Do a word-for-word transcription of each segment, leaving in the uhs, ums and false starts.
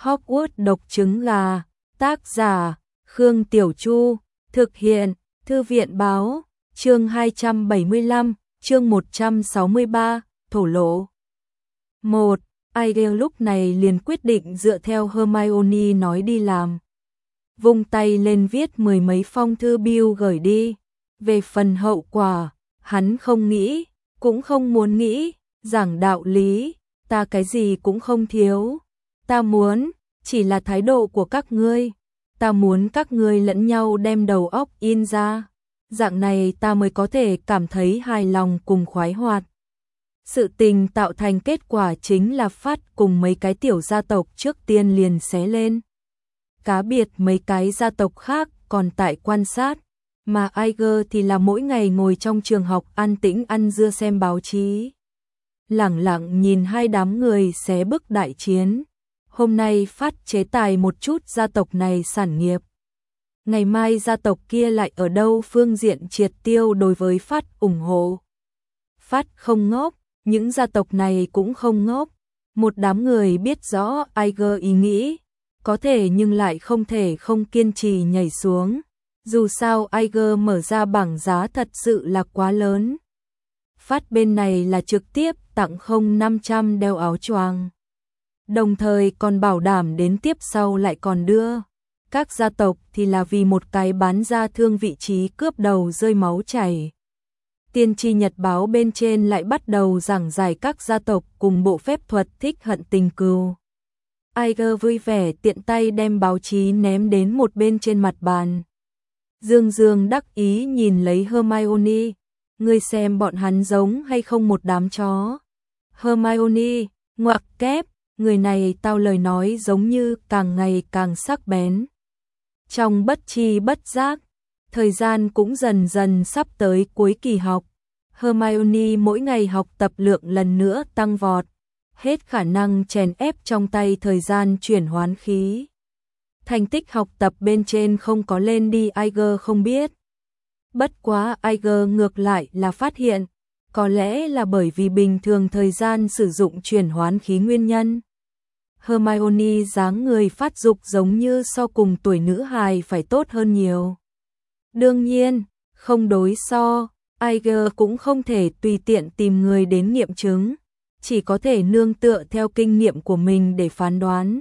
Hogwarts độc trứng gà, tác giả, Khương Tiểu Chu, thực hiện, Thư viện báo, chương hai trăm bảy mươi lăm, chương một trăm sáu mươi ba, thổ lộ. một. Ivy lúc này liền quyết định dựa theo Hermione nói đi làm. Vung tay lên viết mười mấy phong thư bill gửi đi. Về phần hậu quả, hắn không nghĩ, cũng không muốn nghĩ, giảng đạo lý, ta cái gì cũng không thiếu. Ta muốn, chỉ là thái độ của các ngươi. Ta muốn các ngươi lẫn nhau đem đầu óc in ra. Dạng này ta mới có thể cảm thấy hài lòng cùng khoái hoạt. Sự tình tạo thành kết quả chính là Phát cùng mấy cái tiểu gia tộc trước tiên liền xé lên. Cá biệt mấy cái gia tộc khác còn tại quan sát, mà Iger thì là mỗi ngày ngồi trong trường học an tĩnh ăn dưa xem báo chí. Lẳng lặng nhìn hai đám người xé bức đại chiến. Hôm nay Phát chế tài một chút gia tộc này sản nghiệp. Ngày mai gia tộc kia lại ở đâu phương diện triệt tiêu đối với Phát ủng hộ. Phát không ngốc, những gia tộc này cũng không ngốc. Một đám người biết rõ Iger ý nghĩ, có thể nhưng lại không thể không kiên trì nhảy xuống. Dù sao Iger mở ra bảng giá thật sự là quá lớn. Phát bên này là trực tiếp tặng không năm trăm đeo áo choàng. Đồng thời còn bảo đảm đến tiếp sau lại còn đưa. Các gia tộc thì là vì một cái bán ra thương vị trí cướp đầu rơi máu chảy. Tiên tri nhật báo bên trên lại bắt đầu giảng giải các gia tộc cùng bộ phép thuật thích hận tình cừu. Iger vui vẻ tiện tay đem báo chí ném đến một bên trên mặt bàn. Dương Dương đắc ý nhìn lấy Hermione. Ngươi xem bọn hắn giống hay không một đám chó. Hermione, ngoặc kép, người này tao lời nói giống như càng ngày càng sắc bén. Trong bất tri bất giác, thời gian cũng dần dần sắp tới cuối kỳ học. Hermione mỗi ngày học tập lượng lần nữa tăng vọt, hết khả năng chèn ép trong tay thời gian chuyển hoán khí. Thành tích học tập bên trên không có lên đi Iger không biết. Bất quá Iger ngược lại là phát hiện, có lẽ là bởi vì bình thường thời gian sử dụng chuyển hoán khí nguyên nhân. Hermione dáng người phát dục giống như so cùng tuổi nữ hài phải tốt hơn nhiều. Đương nhiên, không đối so, Iger cũng không thể tùy tiện tìm người đến nghiệm chứng, chỉ có thể nương tựa theo kinh nghiệm của mình để phán đoán.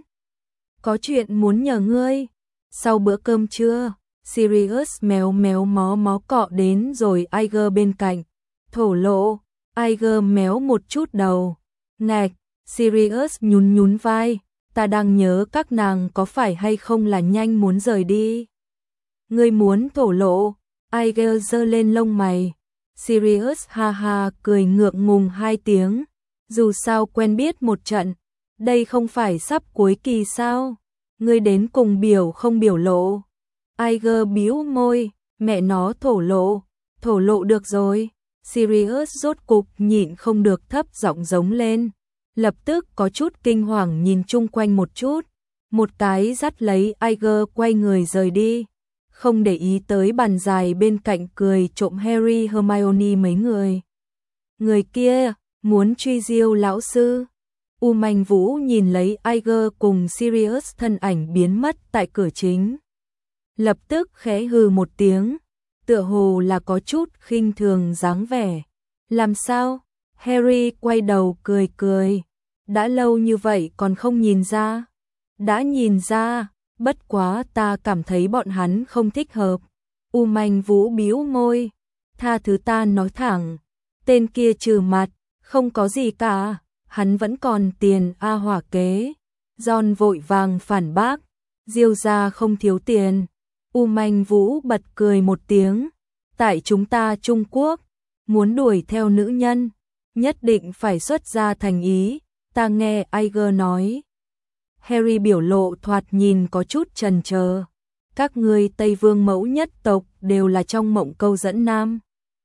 Có chuyện muốn nhờ ngươi. Sau bữa cơm trưa, Sirius méo méo mó mó cọ đến rồi Iger bên cạnh. Thổ lộ, Iger méo một chút đầu. Ngạch, Sirius nhún nhún vai, ta đang nhớ các nàng có phải hay không là nhanh muốn rời đi. Ngươi muốn thổ lộ, Iger giơ lên lông mày. Sirius ha ha cười ngượng ngùng hai tiếng. Dù sao quen biết một trận, đây không phải sắp cuối kỳ sao? Ngươi đến cùng biểu không biểu lộ. Iger bĩu môi, mẹ nó thổ lộ, thổ lộ được rồi. Sirius rốt cục nhịn không được thấp giọng giống lên. Lập tức có chút kinh hoàng nhìn chung quanh một chút. Một cái dắt lấy Iger quay người rời đi. Không để ý tới bàn dài bên cạnh cười trộm Harry Hermione mấy người. Người kia, muốn truy diêu lão sư. U Manh Vũ nhìn lấy Iger cùng Sirius thân ảnh biến mất tại cửa chính. Lập tức khẽ hừ một tiếng, tựa hồ là có chút khinh thường dáng vẻ. Làm sao? Harry quay đầu cười cười. Đã lâu như vậy còn không nhìn ra. Đã nhìn ra, bất quá ta cảm thấy bọn hắn không thích hợp. U Manh Vũ bĩu môi. Tha thứ ta nói thẳng. Tên kia trừ mặt, không có gì cả. Hắn vẫn còn tiền a hỏa kế. John vội vàng phản bác. Diêu gia không thiếu tiền. U Manh Vũ bật cười một tiếng. Tại chúng ta Trung Quốc, muốn đuổi theo nữ nhân, nhất định phải xuất ra thành ý. Ta nghe Iger nói. Harry biểu lộ thoạt nhìn có chút chần chờ. Các ngươi Tây Vương mẫu nhất tộc đều là trong mộng câu dẫn nam.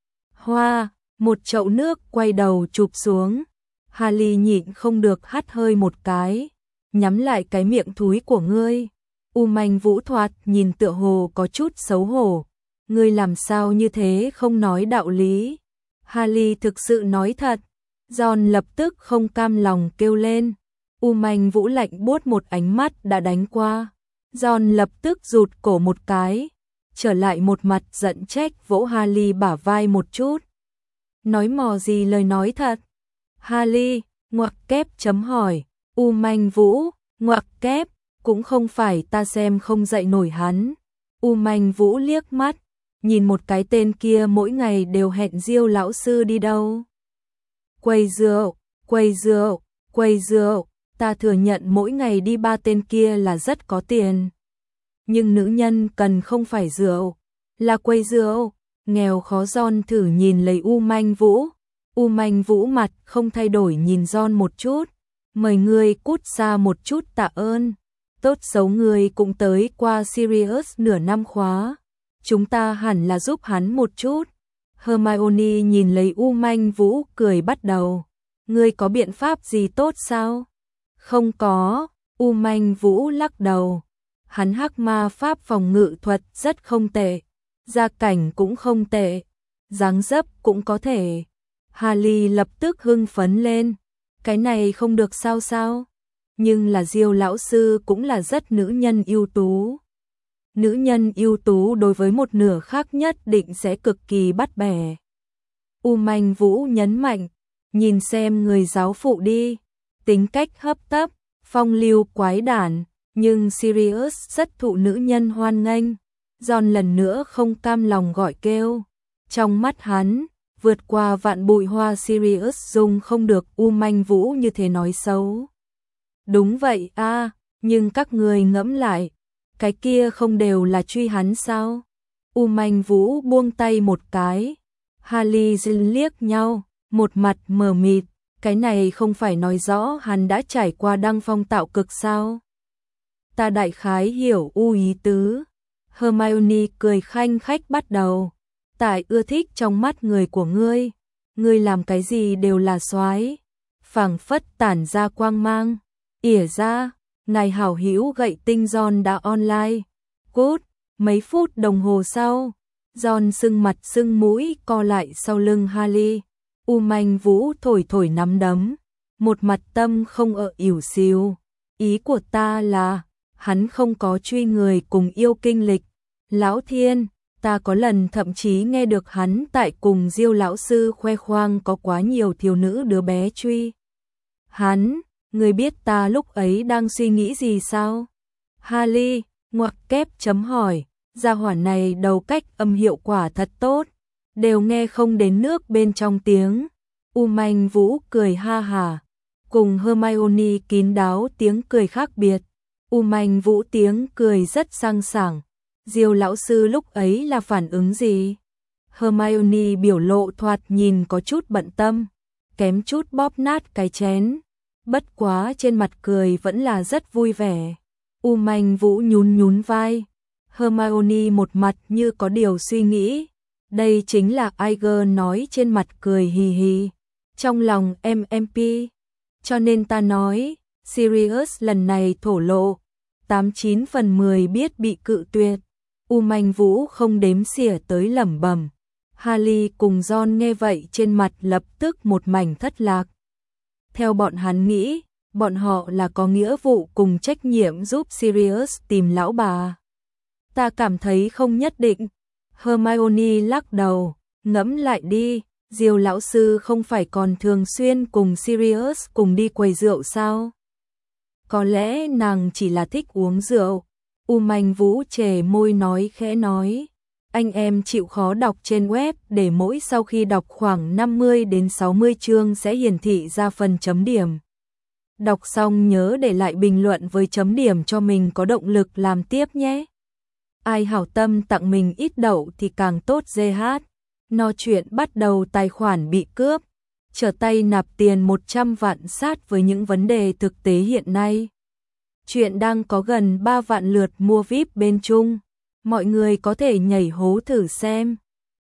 Hoa, một chậu nước quay đầu chụp xuống. Harry nhịn không được hắt hơi một cái, nhắm lại cái miệng thúi của ngươi. U Manh Vũ thoạt nhìn tựa hồ có chút xấu hổ. Ngươi làm sao như thế không nói đạo lý? Harry thực sự nói thật. John lập tức không cam lòng kêu lên. U Manh Vũ lạnh buốt một ánh mắt đã đánh qua. John lập tức rụt cổ một cái, trở lại một mặt giận trách vỗ Harley bả vai một chút. Nói mò gì lời nói thật? Harley, ngoặc kép chấm hỏi. U Manh Vũ, ngoặc kép, cũng không phải ta xem không dậy nổi hắn. U Manh Vũ liếc mắt, nhìn một cái tên kia mỗi ngày đều hẹn Diêu lão sư đi đâu. Quầy rượu, quầy rượu, quầy rượu, ta thừa nhận mỗi ngày đi ba tên kia là rất có tiền. Nhưng nữ nhân cần không phải rượu, là quầy rượu. Nghèo khó John thử nhìn lấy U Manh Vũ. U Manh Vũ mặt không thay đổi nhìn John một chút. Mời ngươi cút xa một chút tạ ơn. Tốt xấu ngươi cũng tới qua Sirius nửa năm khóa. Chúng ta hẳn là giúp hắn một chút. Hermione nhìn lấy U Manh Vũ cười bắt đầu. Ngươi có biện pháp gì tốt sao? Không có, U Manh Vũ lắc đầu. Hắn hắc ma pháp phòng ngự thuật rất không tệ. Gia cảnh cũng không tệ. Dáng dấp cũng có thể. Harley lập tức hưng phấn lên. Cái này không được sao sao? Nhưng là Diêu lão sư cũng là rất nữ nhân ưu tú. Nữ nhân ưu tú đối với một nửa khác nhất định sẽ cực kỳ bắt bẻ. U Manh Vũ nhấn mạnh, nhìn xem người giáo phụ đi, tính cách hấp tấp, phong lưu quái đản, nhưng Sirius rất thụ nữ nhân hoan nghênh. John lần nữa không cam lòng gọi kêu. Trong mắt hắn, vượt qua vạn bụi hoa Sirius dung không được U Manh Vũ như thế nói xấu. Đúng vậy a, à, nhưng các người ngẫm lại, cái kia không đều là truy hắn sao? U Manh Vũ buông tay một cái. Harley Jin liếc nhau, một mặt mờ mịt, cái này không phải nói rõ hắn đã trải qua đăng phong tạo cực sao? Ta đại khái hiểu U ý tứ. Hermione cười khanh khách bắt đầu. Tại ưa thích trong mắt người của ngươi, ngươi làm cái gì đều là soái, phảng phất tản ra quang mang. Ỉa ra, ngài hảo hữu gậy tinh John đã online. Cút, mấy phút đồng hồ sau, John sưng mặt sưng mũi co lại sau lưng Harley. U Manh Vũ thổi thổi nắm đấm, một mặt tâm không ở ỉu xìu. Ý của ta là, hắn không có truy người cùng yêu kinh lịch. Lão Thiên, ta có lần thậm chí nghe được hắn tại cùng Diêu lão sư khoe khoang có quá nhiều thiếu nữ đứa bé truy hắn. Người biết ta lúc ấy đang suy nghĩ gì sao? Harley, ngoặc kép chấm hỏi, gia hỏa này đầu cách âm hiệu quả thật tốt, đều nghe không đến nước bên trong tiếng. U Manh Vũ cười ha hà, cùng Hermione kín đáo tiếng cười khác biệt. U Manh Vũ tiếng cười rất sang sảng. Diêu lão sư lúc ấy là phản ứng gì? Hermione biểu lộ thoạt nhìn có chút bận tâm, kém chút bóp nát cái chén. Bất quá trên mặt cười vẫn là rất vui vẻ. U Manh Vũ nhún nhún vai. Hermione một mặt như có điều suy nghĩ. Đây chính là Iger nói trên mặt cười hì hì. Trong lòng em em pi. Cho nên ta nói, Sirius lần này thổ lộ, tám chín phần mười biết bị cự tuyệt. U Manh Vũ không đếm xỉa tới lẩm bẩm. Harley cùng John nghe vậy trên mặt lập tức một mảnh thất lạc. Theo bọn hắn nghĩ, bọn họ là có nghĩa vụ cùng trách nhiệm giúp Sirius tìm lão bà. Ta cảm thấy không nhất định. Hermione lắc đầu, ngẫm lại đi, Diêu lão sư không phải còn thường xuyên cùng Sirius cùng đi quầy rượu sao? Có lẽ nàng chỉ là thích uống rượu. U Manh Vũ chề môi nói khẽ nói. Anh em chịu khó đọc trên web để mỗi sau khi đọc khoảng năm mươi đến sáu mươi chương sẽ hiển thị ra phần chấm điểm. Đọc xong nhớ để lại bình luận với chấm điểm cho mình có động lực làm tiếp nhé. Ai hảo tâm tặng mình ít đậu thì càng tốt giê hát. No chuyện bắt đầu tài khoản bị cướp. Trở tay nạp tiền một trăm vạn sát với những vấn đề thực tế hiện nay. Chuyện đang có gần ba vạn lượt mua víp bên Trung. Mọi người có thể nhảy hố thử xem.